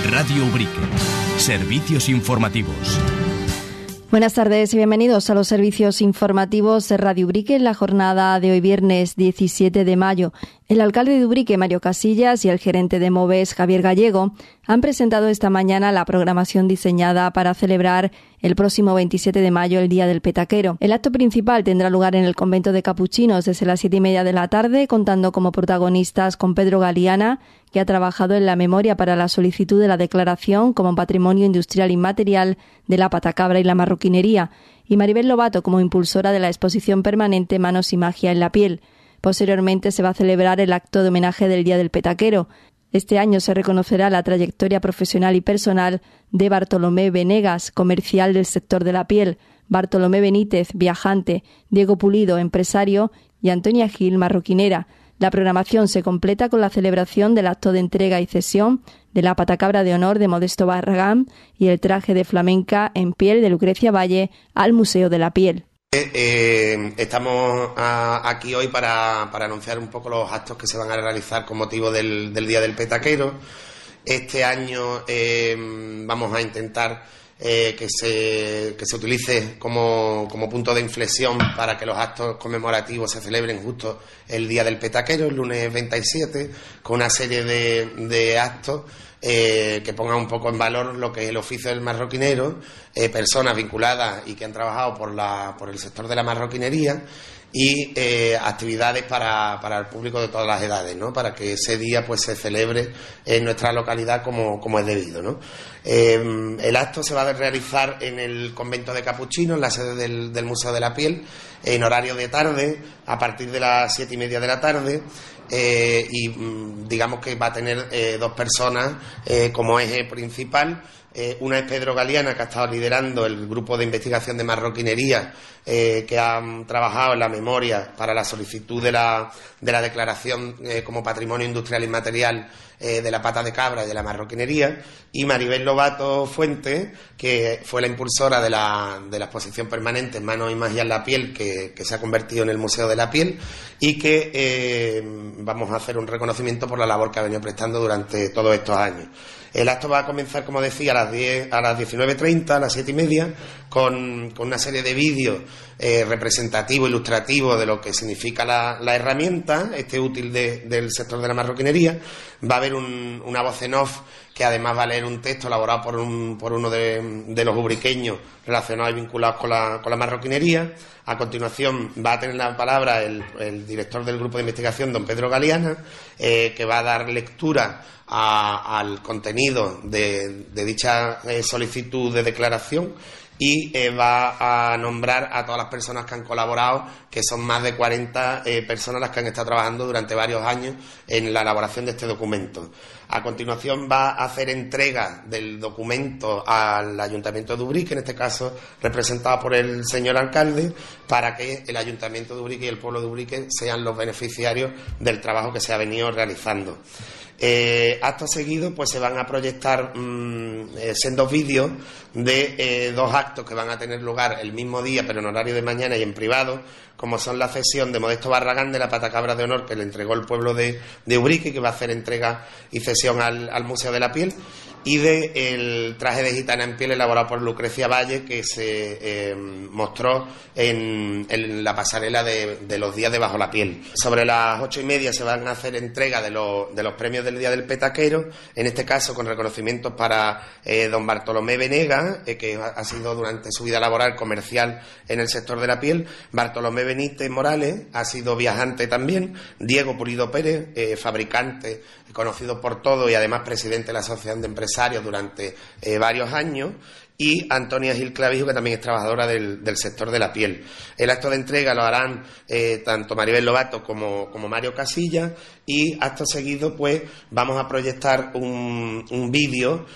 Radio Ubrique. Servicios informativos. Buenas tardes y bienvenidos a los servicios informativos de Radio Ubrique en la jornada de hoy viernes 17 de mayo. El alcalde de Ubrique, Mario Casillas, y el gerente de MOVES, Javier Gallego, han presentado esta mañana la programación diseñada para celebrar el próximo 27 de mayo el Día del Petaquero. El acto principal tendrá lugar en el convento de Capuchinos desde las 7:30 de la tarde, contando como protagonistas con Pedro Galiana, que ha trabajado en la memoria para la solicitud de la declaración como Patrimonio Industrial Inmaterial de la patacabra y la marroquinería, y Maribel Lobato como impulsora de la exposición permanente Manos y Magia en la Piel. Posteriormente se va a celebrar el acto de homenaje del Día del Petaquero. Este año se reconocerá la trayectoria profesional y personal de Bartolomé Venegas, comercial del sector de la piel, Bartolomé Benítez, viajante, Diego Pulido, empresario, y Antonia Gil, marroquinera. La programación se completa con la celebración del acto de entrega y cesión de la patacabra de honor de Modesto Barragán y el traje de flamenca en piel de Lucrecia Valle al Museo de la Piel. Estamos aquí hoy para anunciar un poco los actos que se van a realizar con motivo del Día del Petaquero. Este año vamos a intentar que se utilice como punto de inflexión para que los actos conmemorativos se celebren justo el Día del Petaquero, el lunes 27, con una serie de actos que pongan un poco en valor lo que es el oficio del marroquinero, personas vinculadas y que han trabajado por el sector de la marroquinería, y actividades para el público de todas las edades, ¿no? Para que ese día pues se celebre en nuestra localidad como es debido, ¿no? El acto se va a realizar en el convento de Capuchinos, en la sede del Museo de la Piel, en horario de tarde, a partir de las 7:30 de la tarde. Y digamos que va a tener dos personas como eje principal. Una es Pedro Galiana, que ha estado liderando el grupo de investigación de marroquinería, que han trabajado en la memoria para la solicitud de la declaración como Patrimonio Industrial Inmaterial de la pata de cabra y de la marroquinería, y Maribel Lobato Fuente, que fue la impulsora de la exposición permanente Manos y Magia en la Piel, que se ha convertido en el Museo de la Piel, y que vamos a hacer un reconocimiento por la labor que ha venido prestando durante todos estos años. El acto va a comenzar, como decía, a las 19:30, a las 7:30, con una serie de vídeos representativos, ilustrativos de lo que significa la herramienta, útil del sector de la marroquinería. Va a haber una voz en off que además va a leer un texto elaborado por uno de los ubriqueños relacionados y vinculados con la marroquinería. A continuación va a tener la palabra el director del grupo de investigación, don Pedro Galiana, que va a dar lectura al contenido de dicha solicitud de declaración, y va a nombrar a todas las personas que han colaborado, que son más de 40 personas las que han estado trabajando durante varios años en la elaboración de este documento. A continuación va a hacer entrega del documento al Ayuntamiento de Ubrique, en este caso representado por el señor alcalde, para que el Ayuntamiento de Ubrique y el pueblo de Ubrique sean los beneficiarios del trabajo que se ha venido realizando. Acto seguido pues se van a proyectar sendos vídeos de dos actos que van a tener lugar el mismo día, pero en horario de mañana y en privado, como son la cesión de Modesto Barragán de la patacabra de honor que le entregó el pueblo de Ubrique, que va a hacer entrega y cesión al Museo de la Piel, y el traje de gitana en piel elaborado por Lucrecia Valle, que se mostró en la pasarela de los días de Bajo la Piel. Sobre las 8:30 se van a hacer entrega de los premios del Día del Petaquero, en este caso con reconocimientos para don Bartolomé Venegas, que ha sido durante su vida laboral comercial en el sector de la piel. Bartolomé Benítez Morales ha sido viajante también. Diego Pulido Pérez, fabricante conocido por todo y además presidente de la Asociación de Empresarios durante varios años, y Antonia Gil Clavijo, que también es trabajadora del sector de la piel. El acto de entrega lo harán tanto Maribel Lobato como Mario Casillas, y acto seguido pues vamos a proyectar un vídeo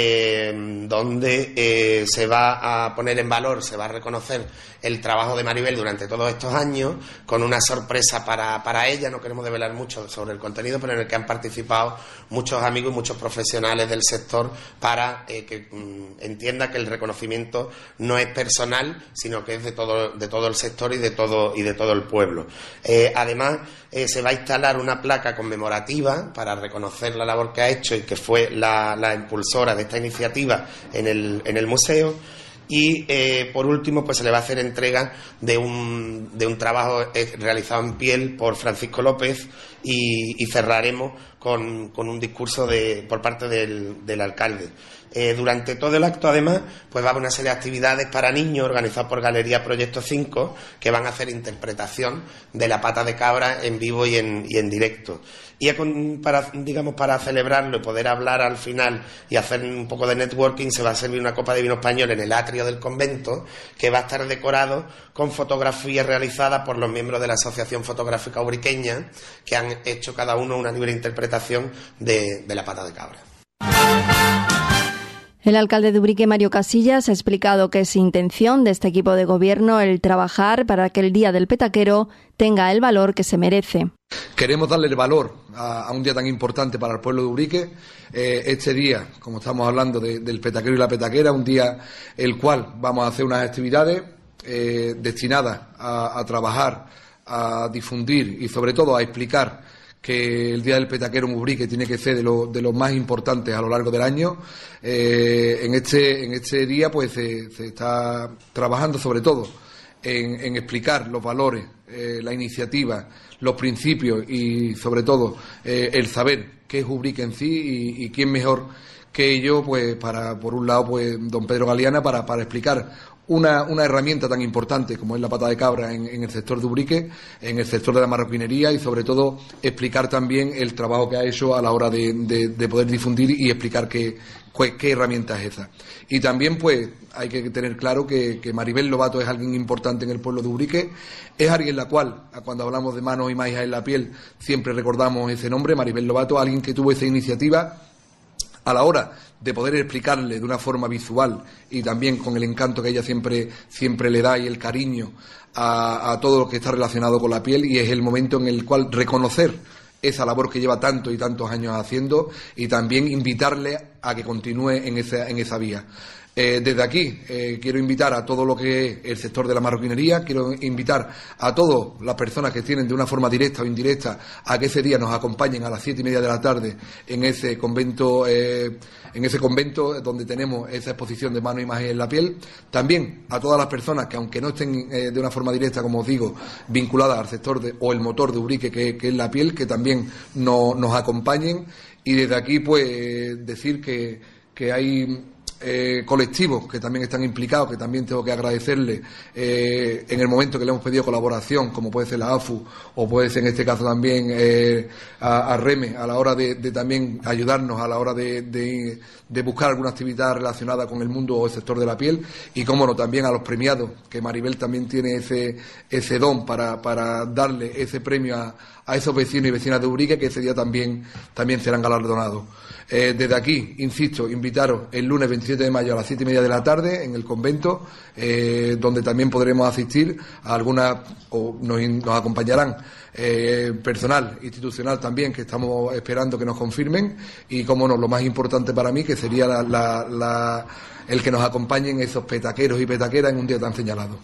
donde se va a poner en valor, se va a reconocer el trabajo de Maribel durante todos estos años, con una sorpresa para ella. No queremos develar mucho sobre el contenido, pero en el que han participado muchos amigos y muchos profesionales del sector para que entienda que el reconocimiento no es personal, sino que es de todo el sector y de todo el pueblo. Además, se va a instalar una placa conmemorativa para reconocer la labor que ha hecho y que fue la impulsora de esta iniciativa en el museo. Y por último, pues se le va a hacer entrega de un trabajo realizado en piel por Francisco López y cerraremos con un discurso por parte del alcalde. Durante todo el acto, además, pues va a haber una serie de actividades para niños organizadas por Galería Proyecto 5 que van a hacer interpretación de la pata de cabra en vivo y en directo. Y para celebrarlo y poder hablar al final y hacer un poco de networking, se va a servir una copa de vino español en el atrio del convento, que va a estar decorado con fotografías realizadas por los miembros de la Asociación Fotográfica Ubriqueña, que han hecho cada uno una libre interpretación de la pata de cabra. El alcalde de Ubrique, Mario Casillas, ha explicado que es intención de este equipo de gobierno el trabajar para que el Día del Petaquero tenga el valor que se merece. Queremos darle el valor a un día tan importante para el pueblo de Ubrique. Este día, como estamos hablando del petaquero y la petaquera, un día el cual vamos a hacer unas actividades destinadas a trabajar, a difundir y sobre todo a explicar que el Día del Petaquero en Ubrique tiene que ser de los más importantes a lo largo del año. En este día pues se está trabajando sobre todo en explicar los valores, la iniciativa, los principios y sobre todo el saber qué es Ubrique en sí y quién mejor que ello, pues por un lado pues don Pedro Galeana para explicar una herramienta tan importante como es la pata de cabra en el sector de Ubrique, en el sector de la marroquinería y sobre todo explicar también el trabajo que ha hecho a la hora de poder difundir y explicar qué herramienta es esa. Y también pues hay que tener claro que Maribel Lobato es alguien importante en el pueblo de Ubrique, es alguien la cual, cuando hablamos de manos y maíz en la piel, siempre recordamos ese nombre, Maribel Lobato, alguien que tuvo esa iniciativa a la hora de poder explicarle de una forma visual y también con el encanto que ella siempre le da y el cariño a todo lo que está relacionado con la piel, y es el momento en el cual reconocer esa labor que lleva tantos y tantos años haciendo y también invitarle a que continúe en esa vía. Desde aquí quiero invitar a todo lo que es el sector de la marroquinería, quiero invitar a todas las personas que tienen de una forma directa o indirecta a que ese día nos acompañen a las 7:30 de la tarde en ese convento donde tenemos esa exposición de mano y imagen en la piel. También a todas las personas que, aunque no estén de una forma directa, como os digo, vinculadas al sector o el motor de Ubrique, que es la piel, que también nos acompañen. Y desde aquí pues decir que hay colectivos que también están implicados, que también tengo que agradecerle en el momento que le hemos pedido colaboración, como puede ser la AFU o puede ser en este caso también a REME, a la hora de también ayudarnos a la hora de buscar alguna actividad relacionada con el mundo o el sector de la piel, y cómo no, también a los premiados, que Maribel también tiene ese don para darle ese premio a esos vecinos y vecinas de Ubrique, que ese día también serán galardonados. Desde aquí, insisto, invitaros el lunes 27 de mayo a las 7:30 de la tarde en el convento, donde también podremos asistir a algunas, o nos acompañarán personal institucional también, que estamos esperando que nos confirmen, y como no, lo más importante para mí, que sería el que nos acompañen esos petaqueros y petaqueras en un día tan señalado.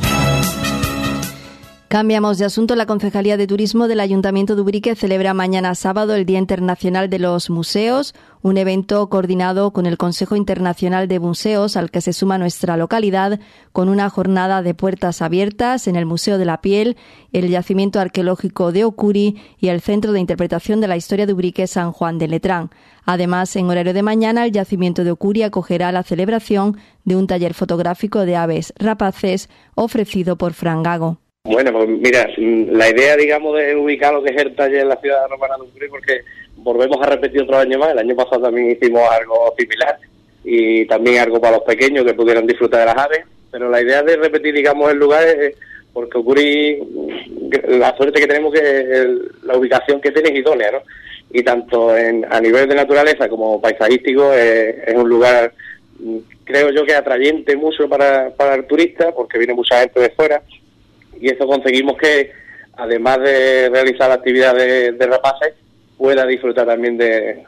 Cambiamos de asunto. La Concejalía de Turismo del Ayuntamiento de Ubrique celebra mañana sábado el Día Internacional de los Museos, un evento coordinado con el Consejo Internacional de Museos, al que se suma nuestra localidad, con una jornada de puertas abiertas en el Museo de la Piel, el Yacimiento Arqueológico de Ocuri y el Centro de Interpretación de la Historia de Ubrique San Juan de Letrán. Además, en horario de mañana, el Yacimiento de Ocuri acogerá la celebración de un taller fotográfico de aves rapaces ofrecido por Fran Gago. Bueno, pues mira, la idea, digamos, de ubicar lo que es el taller en la ciudad romana de Ubrique, porque volvemos a repetir otro año más. El año pasado también hicimos algo similar y también algo para los pequeños que pudieran disfrutar de las aves, pero la idea de repetir, digamos, el lugar es porque Ocuri, la suerte que tenemos que la ubicación que tiene es idónea, ¿no? Y tanto a nivel de naturaleza como paisajístico es un lugar, creo yo, que atrayente mucho para el turista, porque viene mucha gente de fuera. Y eso conseguimos que, además de realizar la actividad de rapaces, pueda disfrutar también de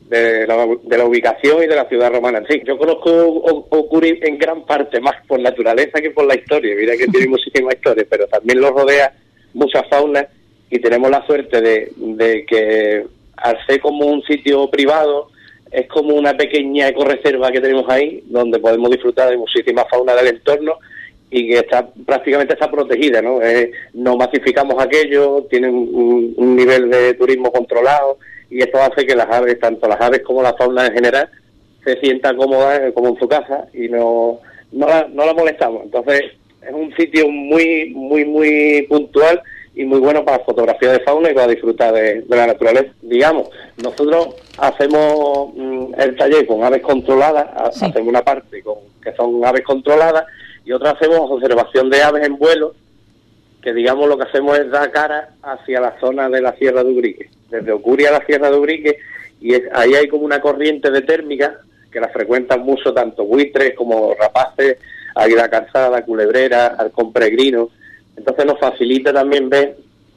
de la ubicación y de la ciudad romana en sí. Yo conozco Ucuri en gran parte más por naturaleza que por la historia. Mira que tiene muchísima historia, pero también lo rodea mucha fauna y tenemos la suerte de que al ser como un sitio privado es como una pequeña ecorreserva que tenemos ahí donde podemos disfrutar de muchísima fauna del entorno y que prácticamente está protegida, ¿no? No masificamos aquello, tiene un nivel de turismo controlado y esto hace que las aves, tanto las aves como la fauna en general, se sientan cómodas como en su casa y no la molestamos. Entonces es un sitio muy muy muy puntual y muy bueno para fotografía de fauna y para disfrutar de la naturaleza. Digamos, nosotros hacemos el taller con aves controladas, sí. Hacemos una parte que son aves controladas y otra hacemos observación de aves en vuelo, que digamos lo que hacemos es dar cara hacia la zona de la Sierra de Ubrique, desde Ucuri a la Sierra de Ubrique, y ahí hay como una corriente de térmica que la frecuentan mucho tanto buitres como rapaces, águila calzada, culebrera, halcón peregrino. Entonces nos facilita también ver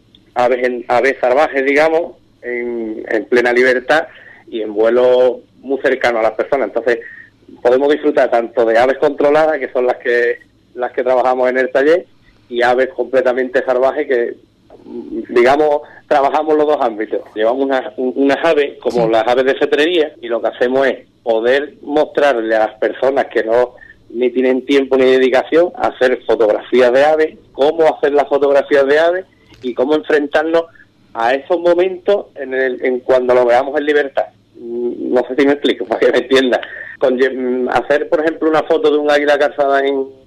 aves salvajes, digamos, en plena libertad y en vuelo muy cercano a las personas. Entonces podemos disfrutar tanto de aves controladas, que son las que trabajamos en el taller, y aves completamente salvajes que, digamos, trabajamos los dos ámbitos. Llevamos unas aves como las aves de cetrería y lo que hacemos es poder mostrarle a las personas que no ni tienen tiempo ni dedicación a hacer fotografías de aves, cómo hacer las fotografías de aves y cómo enfrentarnos a esos momentos en cuando lo veamos en libertad. No sé si me explico, para que me entienda. Hacer, por ejemplo, una foto de un águila calzada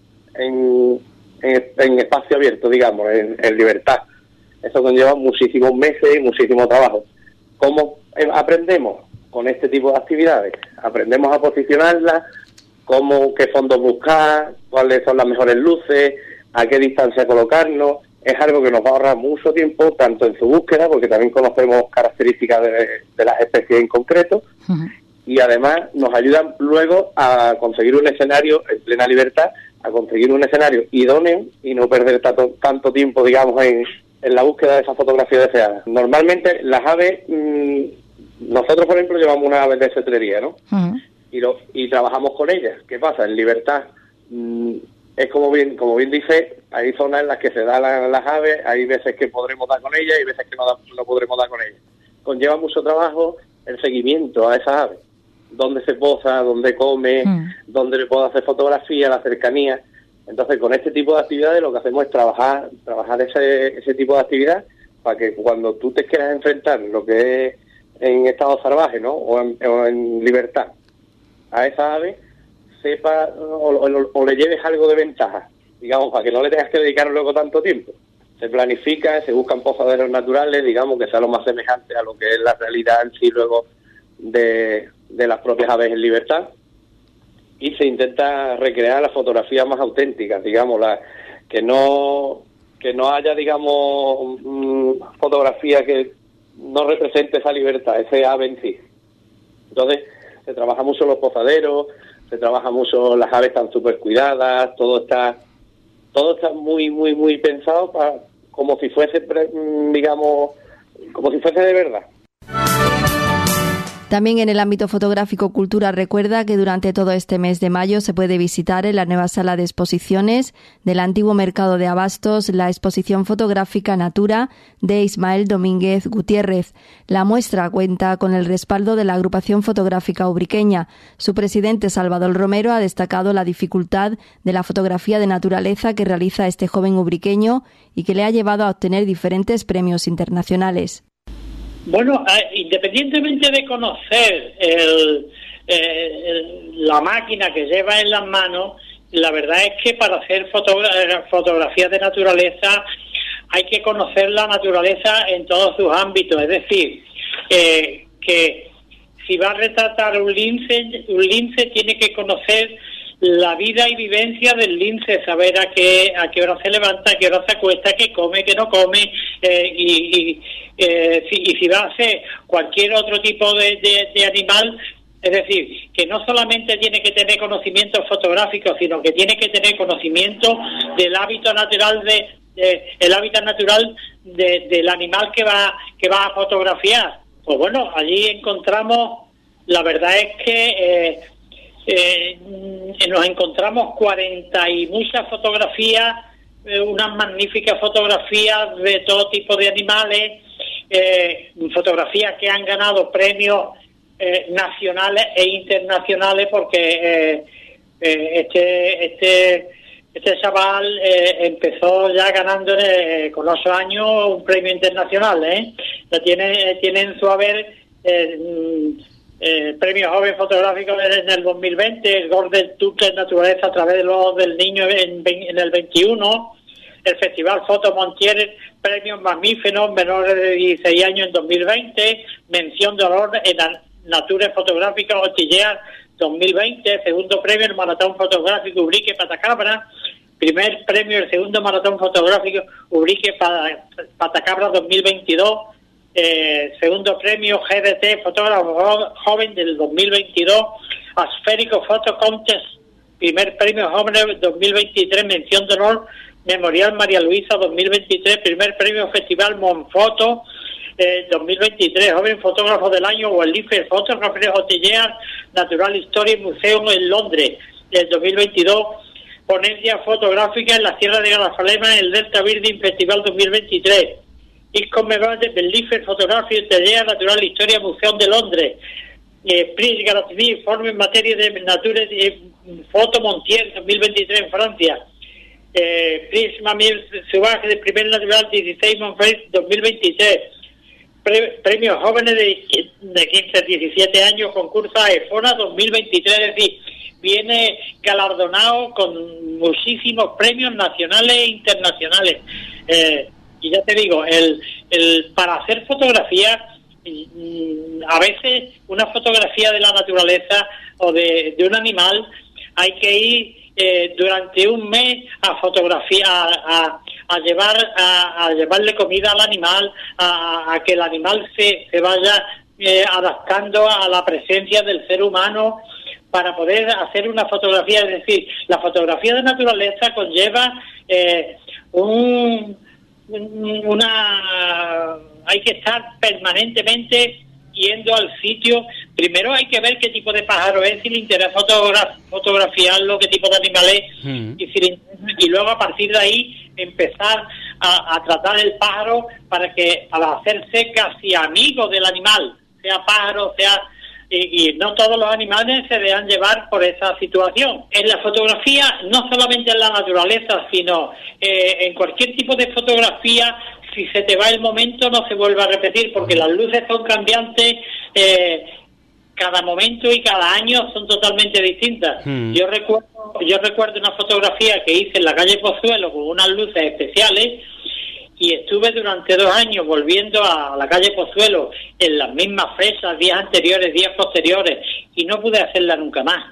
en espacio abierto, digamos, en libertad. Eso conlleva muchísimos meses y muchísimo trabajo. ¿Cómo aprendemos? Con este tipo de actividades. Aprendemos a posicionarlas, qué fondos buscar, cuáles son las mejores luces, a qué distancia colocarnos. Es algo que nos va a ahorrar mucho tiempo, tanto en su búsqueda, porque también conocemos características de las especies en concreto, y además nos ayudan luego a conseguir un escenario en plena libertad, a conseguir un escenario idóneo y no perder tanto tiempo, digamos, en la búsqueda de esa fotografía deseada. Normalmente las aves, nosotros por ejemplo llevamos una ave de cetrería, ¿no? Y trabajamos con ellas. ¿Qué pasa? En libertad es como bien dice, hay zonas en las que se dan las aves, hay veces que podremos dar con ellas y veces que no podremos dar con ellas. Conlleva mucho trabajo el seguimiento a esas aves, dónde se posa, dónde come, dónde le puedo hacer fotografía, la cercanía. Entonces con este tipo de actividades lo que hacemos es trabajar ese tipo de actividad para que cuando tú te quieras enfrentar lo que es en estado salvaje, ¿no? o en libertad a esa ave, sepa o le lleves algo de ventaja, digamos, para que no le tengas que dedicar luego tanto tiempo. Se planifica, se buscan posaderos naturales, digamos, que sea lo más semejante a lo que es la realidad en sí luego de las propias aves en libertad, y se intenta recrear las fotografías más auténticas, digamos, que no haya, digamos, fotografía que no represente esa libertad, ese ave en sí. Entonces se trabaja mucho los posaderos, se trabaja mucho las aves tan súper cuidadas, todo está muy muy muy pensado como si fuese, digamos, como si fuese de verdad. También en el ámbito fotográfico, Cultura recuerda que durante todo este mes de mayo se puede visitar en la nueva sala de exposiciones del antiguo mercado de abastos la exposición fotográfica Natura de Ismael Domínguez Gutiérrez. La muestra cuenta con el respaldo de la agrupación fotográfica ubriqueña. Su presidente Salvador Romero ha destacado la dificultad de la fotografía de naturaleza que realiza este joven ubriqueño y que le ha llevado a obtener diferentes premios internacionales. Bueno, independientemente de conocer la máquina que lleva en las manos, la verdad es que para hacer fotografías de naturaleza hay que conocer la naturaleza en todos sus ámbitos. Es decir, que si va a retratar un lince tiene que conocer la vida y vivencia del lince, saber a qué hora se levanta, a qué hora se acuesta, qué come, qué no come, y si va a hacer cualquier otro tipo de animal. Es decir, que no solamente tiene que tener conocimientos fotográficos, sino que tiene que tener conocimiento del hábitat natural del animal que va a fotografiar. Pues bueno, allí encontramos la verdad es que nos encontramos 40 y muchas fotografías, unas magníficas fotografías de todo tipo de animales, fotografías que han ganado premios nacionales e internacionales, porque este chaval empezó ya ganando con 8 años un premio internacional, ya tiene en su haber premio joven fotográfico en el 2020, el Golden Tutor de Naturaleza a través de los del niño en el 21, el Festival Foto Montier, premios mamíferos menores de 16 años en 2020, mención de honor en Nature Fotográfica Otillear 2020, segundo premio el Maratón Fotográfico Ubrique Patacabra, primer premio el segundo Maratón Fotográfico Ubrique Patacabra 2022, segundo premio GDT Fotógrafo Joven del 2022, Asférico Photo Contest, primer premio Joven 2023, mención de honor Memorial María Luisa 2023, primer premio Festival Monfoto 2023, Joven Fotógrafo del Año, Wildlife Photography Hotillear, Natural History Museum en Londres, del 2022, ponencia fotográfica en la Sierra de Grazalema en el Delta Birding Festival 2023, Isconmebate Wildlife Photography Hotillear, Natural Historia Museum de Londres, Prix Garatini, informe en materia de Nature Foto Montier 2023 en Francia, Prix Mamie Sauvage de primer natural 16 Montfort 2023, premios jóvenes de 15 a 17 años, concurso EFONA 2023, es decir, viene galardonado con muchísimos premios nacionales e internacionales. Y ya te digo, el para hacer fotografía, a veces una fotografía de la naturaleza o de un animal, hay que ir durante un mes a fotografiar, a llevarle comida al animal, a que el animal se vaya adaptando a la presencia del ser humano para poder hacer una fotografía. Es decir, la fotografía de naturaleza conlleva hay que estar permanentemente yendo al sitio. Primero hay que ver qué tipo de pájaro es, si le interesa fotografiarlo, qué tipo de animal es, y luego a partir de ahí empezar a tratar el pájaro para hacerse casi amigo del animal, sea pájaro, y no todos los animales se dejan llevar por esa situación. En la fotografía, no solamente en la naturaleza, sino en cualquier tipo de fotografía, si se te va el momento no se vuelve a repetir, porque las luces son cambiantes, cada momento y cada año son totalmente distintas. Yo recuerdo una fotografía que hice en la calle Pozuelo con unas luces especiales, y estuve durante 2 años volviendo a la calle Pozuelo en las mismas fechas, días anteriores, días posteriores, y no pude hacerla nunca más.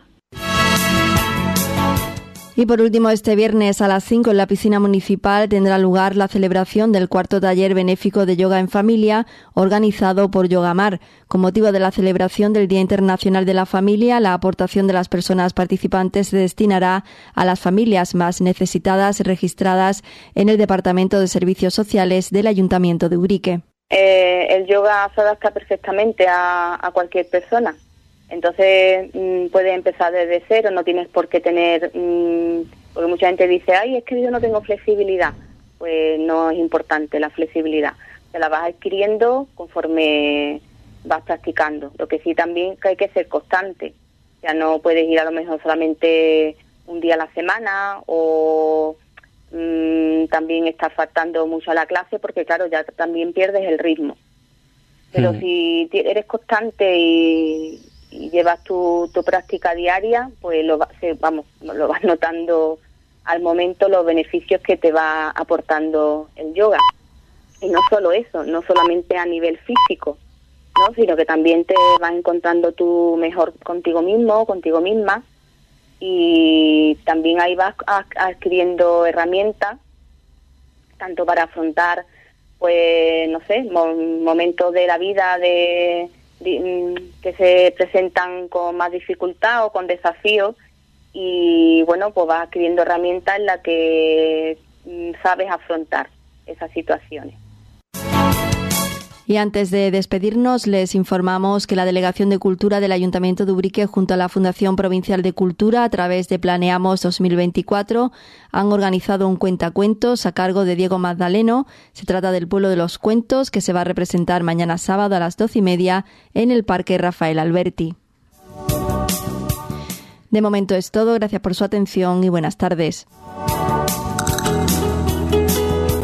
Y por último, este viernes a las 5 en la piscina municipal tendrá lugar la celebración del 4º taller benéfico de yoga en familia organizado por Yogamar. Con motivo de la celebración del Día Internacional de la Familia, la aportación de las personas participantes se destinará a las familias más necesitadas registradas en el Departamento de Servicios Sociales del Ayuntamiento de Ubrique. El yoga se adapta perfectamente a cualquier persona. Entonces puedes empezar desde cero, no tienes por qué tener, porque mucha gente dice, ay, es que yo no tengo flexibilidad. Pues no es importante la flexibilidad, te la vas adquiriendo conforme vas practicando. Lo que sí también que hay que ser constante, ya no puedes ir a lo mejor solamente un día a la semana o también estar faltando mucho a la clase, porque claro, ya también pierdes el ritmo. Pero si eres constante y llevas tu práctica diaria, pues lo vas notando al momento los beneficios que te va aportando el yoga. Y no solo eso, no solamente a nivel físico, ¿no? Sino que también te vas encontrando tú mejor contigo mismo, contigo misma, y también ahí vas adquiriendo herramientas tanto para afrontar, pues no sé, momentos de la vida que se presentan con más dificultad o con desafíos, y bueno, pues vas adquiriendo herramientas en las que sabes afrontar esas situaciones. Y antes de despedirnos, les informamos que la Delegación de Cultura del Ayuntamiento de Ubrique, junto a la Fundación Provincial de Cultura, a través de Planeamos 2024, han organizado un cuentacuentos a cargo de Diego Magdaleno. Se trata del Pueblo de los Cuentos, que se va a representar mañana sábado a las 12:30 en el Parque Rafael Alberti. De momento es todo. Gracias por su atención y buenas tardes.